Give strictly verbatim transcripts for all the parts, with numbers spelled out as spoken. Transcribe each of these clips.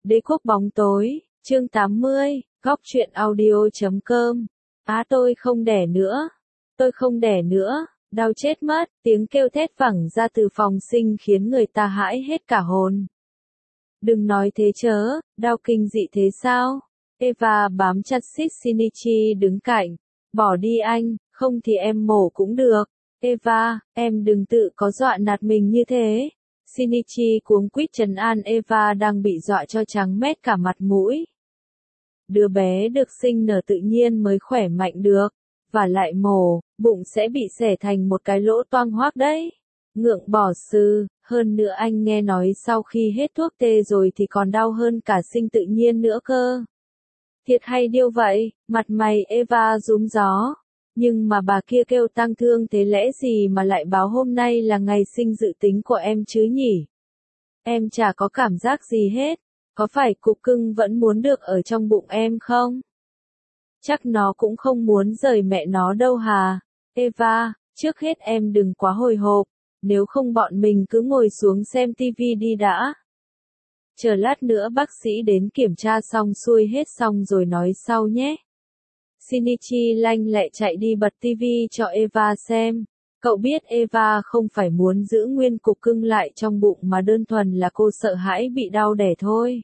Đế quốc bóng tối, chương tám mươi, góc truyện audio chấm com. Á tôi không đẻ nữa. Tôi không đẻ nữa, đau chết mất, tiếng kêu thét vẳng ra từ phòng sinh khiến người ta hãi hết cả hồn. Đừng nói thế chớ, đau kinh dị thế sao? Eva bám chặt xít Shinichi đứng cạnh. Bỏ đi anh, không thì em mổ cũng được. Eva, em đừng tự có dọa nạt mình như thế. Shinichi cuống quýt trấn an Eva đang bị dọa cho trắng mét cả mặt mũi. Đứa bé được sinh nở tự nhiên mới khỏe mạnh được, và lại mổ, bụng sẽ bị xẻ thành một cái lỗ toang hoác đấy. Ngượng bỏ sư, hơn nữa anh nghe nói sau khi hết thuốc tê rồi thì còn đau hơn cả sinh tự nhiên nữa cơ. Thiệt hay điêu vậy, mặt mày Eva rúm gió. Nhưng mà bà kia kêu tang thương thế lẽ gì mà lại báo hôm nay là ngày sinh dự tính của em chứ nhỉ? Em chả có cảm giác gì hết, có phải cục cưng vẫn muốn được ở trong bụng em không? Chắc nó cũng không muốn rời mẹ nó đâu hà. Eva, trước hết em đừng quá hồi hộp, nếu không bọn mình cứ ngồi xuống xem tivi đi đã. Chờ lát nữa bác sĩ đến kiểm tra xong xuôi hết xong rồi nói sau nhé. Shinichi lanh lẹ chạy đi bật tivi cho Eva xem. Cậu biết Eva không phải muốn giữ nguyên cục cưng lại trong bụng mà đơn thuần là cô sợ hãi bị đau đẻ thôi.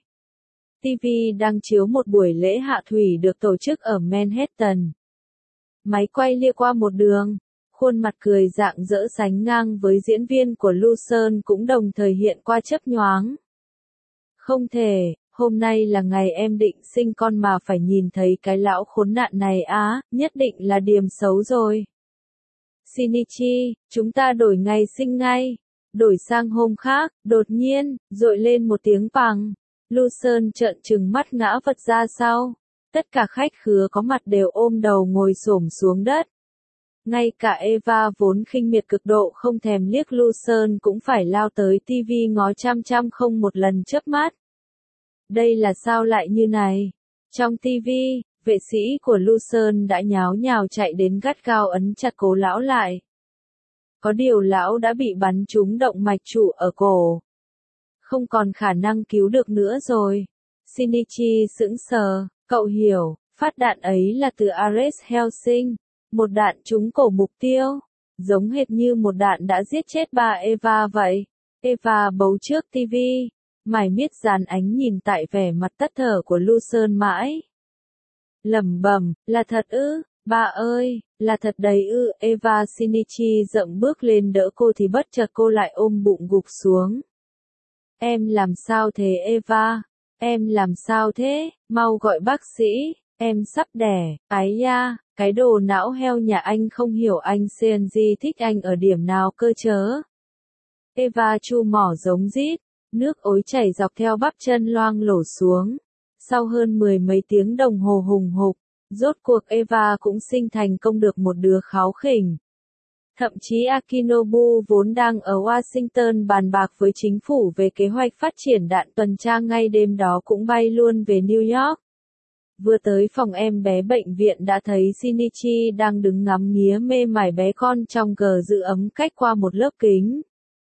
tivi đang chiếu một buổi lễ hạ thủy được tổ chức ở Manhattan. Máy quay lia qua một đường, khuôn mặt cười rạng rỡ sánh ngang với diễn viên của Lucerne cũng đồng thời hiện qua chớp nhoáng. Không thể, hôm nay là ngày em định sinh con mà phải nhìn thấy cái lão khốn nạn này á, nhất định là điềm xấu rồi. Shinichi, chúng ta đổi ngày sinh ngay. Đổi sang hôm khác, đột nhiên, rội lên một tiếng pằng. Lucerne trợn trừng mắt ngã vật ra sau. Tất cả khách khứa có mặt đều ôm đầu ngồi xổm xuống đất. Ngay cả Eva vốn khinh miệt cực độ không thèm liếc Lucerne cũng phải lao tới tivi ngó chăm chăm không một lần chớp mắt. Đây là sao lại như này? Trong tivi, vệ sĩ của Lucerne đã nháo nhào chạy đến gắt gao ấn chặt cổ lão lại. Có điều lão đã bị bắn trúng động mạch trụ ở cổ. Không còn khả năng cứu được nữa rồi. Shinichi sững sờ, cậu hiểu, phát đạn ấy là từ Ares Hellsing, một đạn trúng cổ mục tiêu, giống hệt như một đạn đã giết chết bà Eva vậy. Eva bấu trước tivi, mải miết dán ánh nhìn tại vẻ mặt tắt thở của Lucerne mãi. Lẩm bẩm, là thật ư, bà ơi, là thật đấy ư. Eva Shinichi dậm bước lên đỡ cô thì bất chợt cô lại ôm bụng gục xuống. Em làm sao thế Eva? Em làm sao thế? Mau gọi bác sĩ, em sắp đẻ. Ái da, cái đồ não heo nhà anh không hiểu anh Seonji thích anh ở điểm nào cơ chớ. Eva chu mỏ giống rít, nước ối chảy dọc theo bắp chân loang lổ xuống. Sau hơn mười mấy tiếng đồng hồ hùng hục, rốt cuộc Eva cũng sinh thành công được một đứa kháu khỉnh. Thậm chí Akinobu vốn đang ở Washington bàn bạc với chính phủ về kế hoạch phát triển đạn tuần tra ngay đêm đó cũng bay luôn về New York. Vừa tới phòng em bé bệnh viện đã thấy Shinichi đang đứng ngắm nghía mê mải bé con trong gờ giữ ấm cách qua một lớp kính.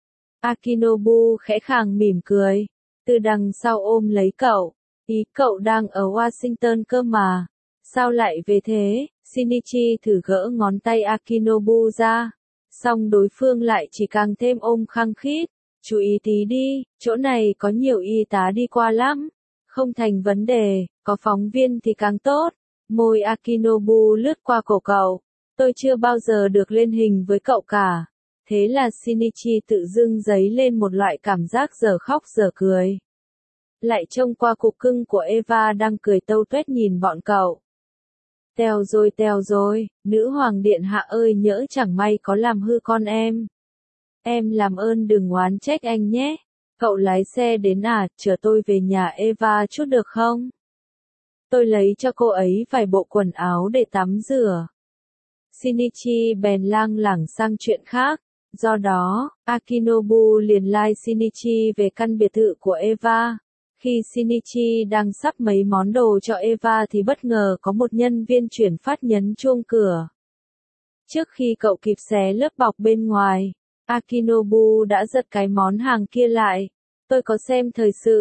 Akinobu khẽ khàng mỉm cười, từ đằng sau ôm lấy cậu, ý cậu đang ở Washington cơ mà, sao lại về thế? Shinichi thử gỡ ngón tay Akinobu ra, song đối phương lại chỉ càng thêm ôm khăng khít, chú ý tí đi, chỗ này có nhiều y tá đi qua lắm, không thành vấn đề, có phóng viên thì càng tốt. Môi Akinobu lướt qua cổ cậu, tôi chưa bao giờ được lên hình với cậu cả. Thế là Shinichi tự dưng dấy lên một loại cảm giác dở khóc dở cười. Lại trông qua cục cưng của Eva đang cười tâu tuét nhìn bọn cậu. Tèo rồi tèo rồi, nữ hoàng điện hạ ơi nhỡ chẳng may có làm hư con em. Em làm ơn đừng oán trách anh nhé. Cậu lái xe đến à, chở tôi về nhà Eva chút được không? Tôi lấy cho cô ấy vài bộ quần áo để tắm rửa. Shinichi bèn lang lảng sang chuyện khác. Do đó, Akinobu liền lai Shinichi về căn biệt thự của Eva. Khi Shinichi đang sắp mấy món đồ cho Eva thì bất ngờ có một nhân viên chuyển phát nhấn chuông cửa. Trước khi cậu kịp xé lớp bọc bên ngoài, Akinobu đã giật cái món hàng kia lại. Tôi có xem thời sự,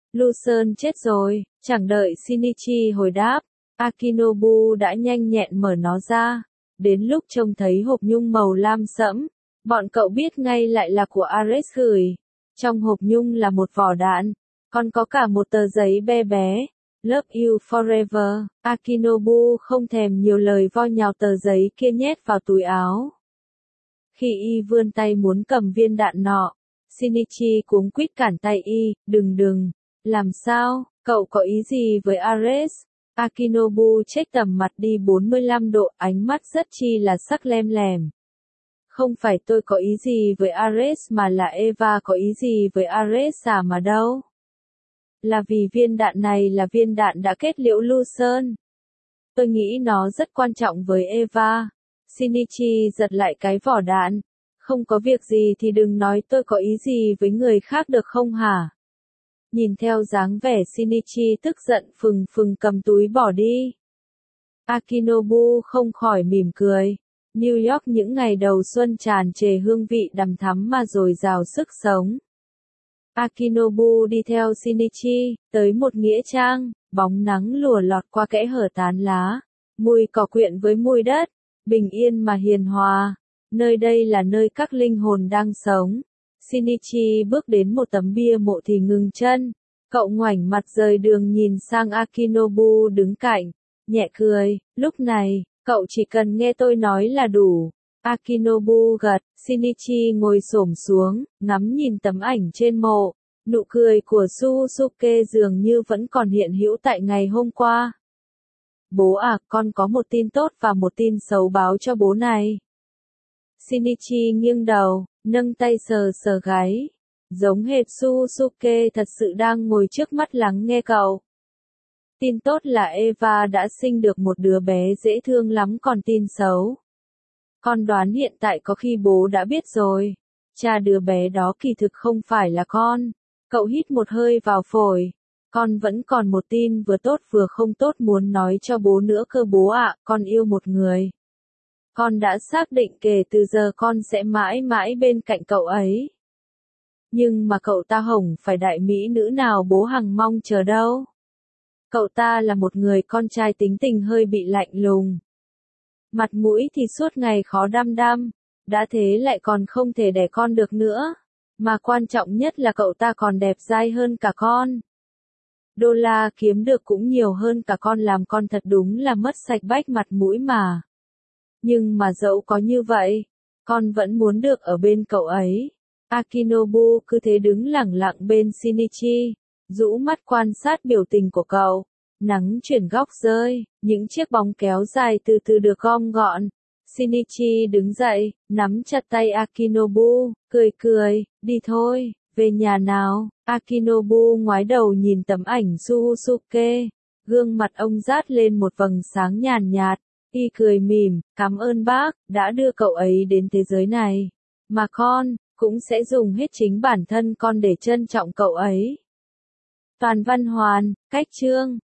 Lucerne chết rồi, chẳng đợi Shinichi hồi đáp, Akinobu đã nhanh nhẹn mở nó ra. Đến lúc trông thấy hộp nhung màu lam sẫm, bọn cậu biết ngay lại là của Ares gửi. Trong hộp nhung là một vỏ đạn, còn có cả một tờ giấy be bé. Love you forever. Akinobu không thèm nhiều lời vo nhào tờ giấy kia nhét vào túi áo. Khi y vươn tay muốn cầm viên đạn nọ, Shinichi cuống quýt cản tay y, đừng đừng. Làm sao, cậu có ý gì với Ares? Akinobu chếch tầm mặt đi bốn mươi lăm độ, ánh mắt rất chi là sắc lem lèm. Không phải tôi có ý gì với Ares mà là Eva có ý gì với Ares à mà đâu. Là vì viên đạn này là viên đạn đã kết liễu Lucerne. Tôi nghĩ nó rất quan trọng với Eva. Shinichi giật lại cái vỏ đạn. Không có việc gì thì đừng nói tôi có ý gì với người khác được không hả? Nhìn theo dáng vẻ Shinichi tức giận phừng phừng cầm túi bỏ đi. Akinobu không khỏi mỉm cười. New York những ngày đầu xuân tràn trề hương vị đằm thắm mà dồi dào sức sống. Akinobu đi theo Shinichi, tới một nghĩa trang, bóng nắng lùa lọt qua kẽ hở tán lá, mùi cỏ quyện với mùi đất, bình yên mà hiền hòa. Nơi đây là nơi các linh hồn đang sống. Shinichi bước đến một tấm bia mộ thì ngừng chân. Cậu ngoảnh mặt rời đường nhìn sang Akinobu đứng cạnh, nhẹ cười, lúc này, cậu chỉ cần nghe tôi nói là đủ. Akinobu gật, Shinichi ngồi xổm xuống, ngắm nhìn tấm ảnh trên mộ. Nụ cười của Suzuki dường như vẫn còn hiện hữu tại ngày hôm qua. Bố à, con có một tin tốt và một tin xấu báo cho bố này. Shinichi nghiêng đầu, nâng tay sờ sờ gáy. Giống hệt Suzuki thật sự đang ngồi trước mắt lắng nghe cậu. Tin tốt là Eva đã sinh được một đứa bé dễ thương lắm, còn tin xấu. Con đoán hiện tại có khi bố đã biết rồi. Cha đứa bé đó kỳ thực không phải là con. Cậu hít một hơi vào phổi. Con vẫn còn một tin vừa tốt vừa không tốt muốn nói cho bố nữa cơ bố ạ, con yêu một người. Con đã xác định kể từ giờ con sẽ mãi mãi bên cạnh cậu ấy. Nhưng mà cậu ta hổng phải đại mỹ nữ nào bố hằng mong chờ đâu. Cậu ta là một người con trai tính tình hơi bị lạnh lùng. Mặt mũi thì suốt ngày khó đăm đăm, đã thế lại còn không thể đẻ con được nữa. Mà quan trọng nhất là cậu ta còn đẹp dai hơn cả con. Đô la kiếm được cũng nhiều hơn cả con, làm con thật đúng là mất sạch bách mặt mũi mà. Nhưng mà dẫu có như vậy, con vẫn muốn được ở bên cậu ấy. Akinobu cứ thế đứng lẳng lặng bên Shinichi, rũ mắt quan sát biểu tình của cậu. Nắng chuyển góc rơi, những chiếc bóng kéo dài từ từ được gom gọn. Shinichi đứng dậy, nắm chặt tay Akinobu, cười cười, đi thôi, về nhà nào. Akinobu ngoái đầu nhìn tấm ảnh Suzuki, gương mặt ông rát lên một vầng sáng nhàn nhạt, y cười mỉm, cảm ơn bác, đã đưa cậu ấy đến thế giới này. Mà con, cũng sẽ dùng hết chính bản thân con để trân trọng cậu ấy. Toàn văn hoàn, cách chương.